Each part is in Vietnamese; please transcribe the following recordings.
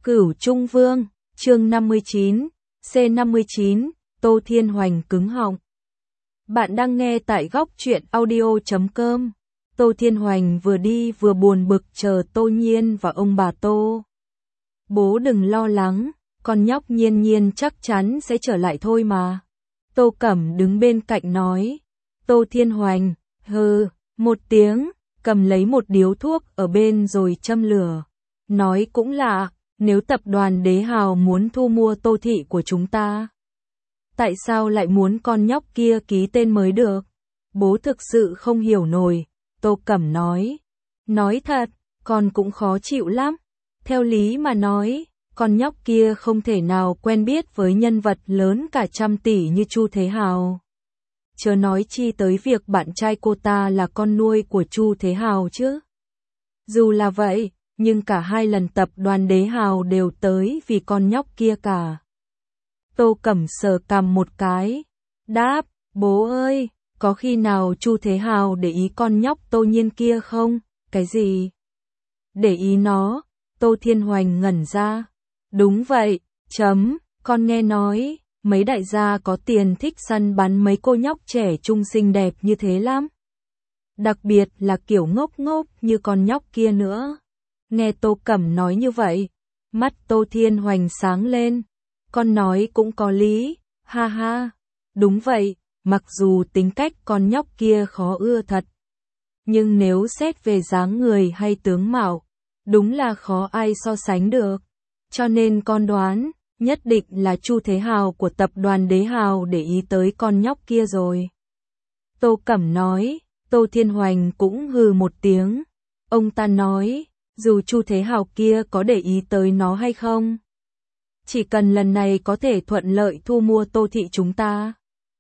Cửu Trung Vương, chương 59, C59, Tô Thiên Hoành cứng họng. Bạn đang nghe tại góc truyện audio.com. Tô Thiên Hoành vừa đi vừa buồn bực chờ Tô Nhiên và ông bà Tô. Bố đừng lo lắng, con nhóc Nhiên Nhiên chắc chắn sẽ trở lại thôi mà. Tô Cẩm đứng bên cạnh nói. Tô Thiên Hoành, hừ, một tiếng, cầm lấy một điếu thuốc ở bên rồi châm lửa. Nói cũng lạ, nếu tập đoàn Đế Hào muốn thu mua Tô thị của chúng ta, tại sao lại muốn con nhóc kia ký tên mới được? Bố thực sự không hiểu nổi, Tô Cẩm nói. Nói thật, con cũng khó chịu lắm. Theo lý mà nói, con nhóc kia không thể nào quen biết với nhân vật lớn cả 100 tỷ như Chu Thế Hào. Chớ nói chi tới việc bạn trai cô ta là con nuôi của Chu Thế Hào chứ. Dù là vậy, nhưng cả hai lần tập đoàn Đế Hào đều tới vì con nhóc kia cả. Tô Cẩm sờ cằm một cái, đáp, bố ơi, có khi nào Chu Thế Hào để ý con nhóc Tô Nhiên kia không? Cái gì? Để ý nó? Tô Thiên Hoành ngẩn ra. Đúng vậy, con nghe nói, mấy đại gia có tiền thích săn bắn mấy cô nhóc trẻ trung xinh đẹp như thế lắm. Đặc biệt là kiểu ngốc ngốc như con nhóc kia nữa. Nghe Tô Cẩm nói như vậy, mắt Tô Thiên Hoành sáng lên. Con nói cũng có lý, ha ha. Đúng vậy, mặc dù tính cách con nhóc kia khó ưa thật. Nhưng nếu xét về dáng người hay tướng mạo, đúng là khó ai so sánh được. Cho nên con đoán, nhất định là Chu Thế Hào của tập đoàn Đế Hào để ý tới con nhóc kia rồi. Tô Cẩm nói, Tô Thiên Hoành cũng hừ một tiếng. Ông ta nói, dù Chu Thế Hào kia có để ý tới nó hay không, chỉ cần lần này có thể thuận lợi thu mua Tô thị chúng ta,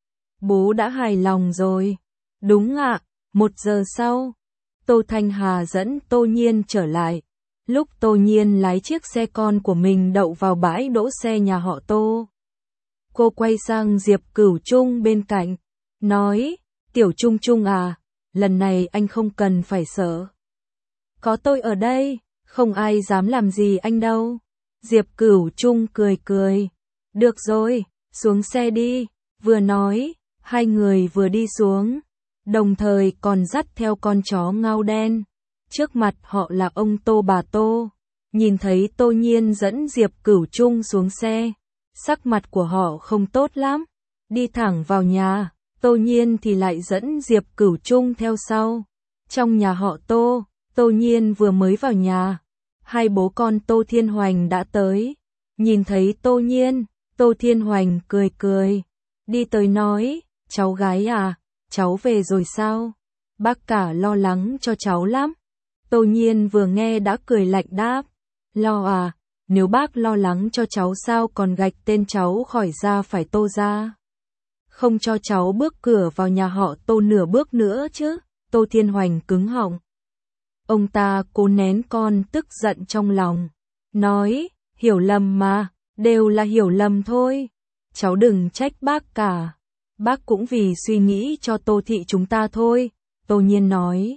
bố đã hài lòng rồi. Đúng ạ. 1 giờ sau, Tô Thanh Hà dẫn Tô Nhiên trở lại. Lúc Tô Nhiên lái chiếc xe con của mình đậu vào bãi đỗ xe nhà họ Tô, cô quay sang Diệp Cửu Trung bên cạnh, nói, Tiểu Trung Trung à, lần này anh không cần phải sợ. Có tôi ở đây, không ai dám làm gì anh đâu. Diệp Cửu Trung cười cười. Được rồi, xuống xe đi. Vừa nói, hai người vừa đi xuống, đồng thời còn dắt theo con chó ngao đen. Trước mặt họ là ông Tô bà Tô. Nhìn thấy Tô Nhiên dẫn Diệp Cửu Trung xuống xe, sắc mặt của họ không tốt lắm. Đi thẳng vào nhà, Tô Nhiên thì lại dẫn Diệp Cửu Trung theo sau. Trong nhà họ Tô, Tô Nhiên vừa mới vào nhà, hai bố con Tô Thiên Hoành đã tới. Nhìn thấy Tô Nhiên, Tô Thiên Hoành cười cười, đi tới nói, cháu gái à, cháu về rồi sao? Bác cả lo lắng cho cháu lắm. Tô Nhiên vừa nghe đã cười lạnh đáp, lo à, nếu bác lo lắng cho cháu sao còn gạch tên cháu khỏi ra phải Tô ra. Không cho cháu bước cửa vào nhà họ Tô nửa bước nữa chứ. Tô Thiên Hoành cứng họng. Ông ta cố nén con tức giận trong lòng, nói, hiểu lầm mà, đều là hiểu lầm thôi. Cháu đừng trách bác cả, bác cũng vì suy nghĩ cho Tô thị chúng ta thôi. Tô Nhiên nói,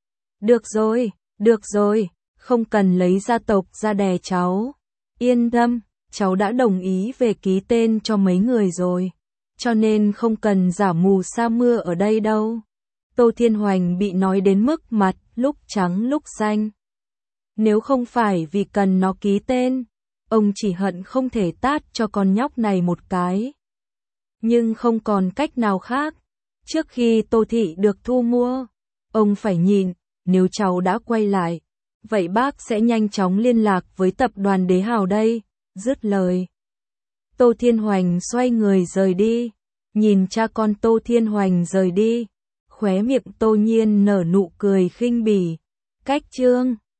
được rồi, không cần lấy gia tộc ra đè cháu. Yên tâm, cháu đã đồng ý về ký tên cho mấy người rồi, cho nên không cần giả mù sa mưa ở đây đâu. Tô Thiên Hoành bị nói đến mức mặt lúc trắng lúc xanh. Nếu không phải vì cần nó ký tên, ông chỉ hận không thể tát cho con nhóc này một cái. Nhưng không còn cách nào khác. Trước khi Tô thị được thu mua, ông phải nhìn, nếu cháu đã quay lại, vậy bác sẽ nhanh chóng liên lạc với tập đoàn Đế Hào đây. Dứt lời, Tô Thiên Hoành xoay người rời đi. Nhìn cha con Tô Thiên Hoành rời đi, khóe miệng Tô Nhiên nở nụ cười khinh bỉ. Cách chương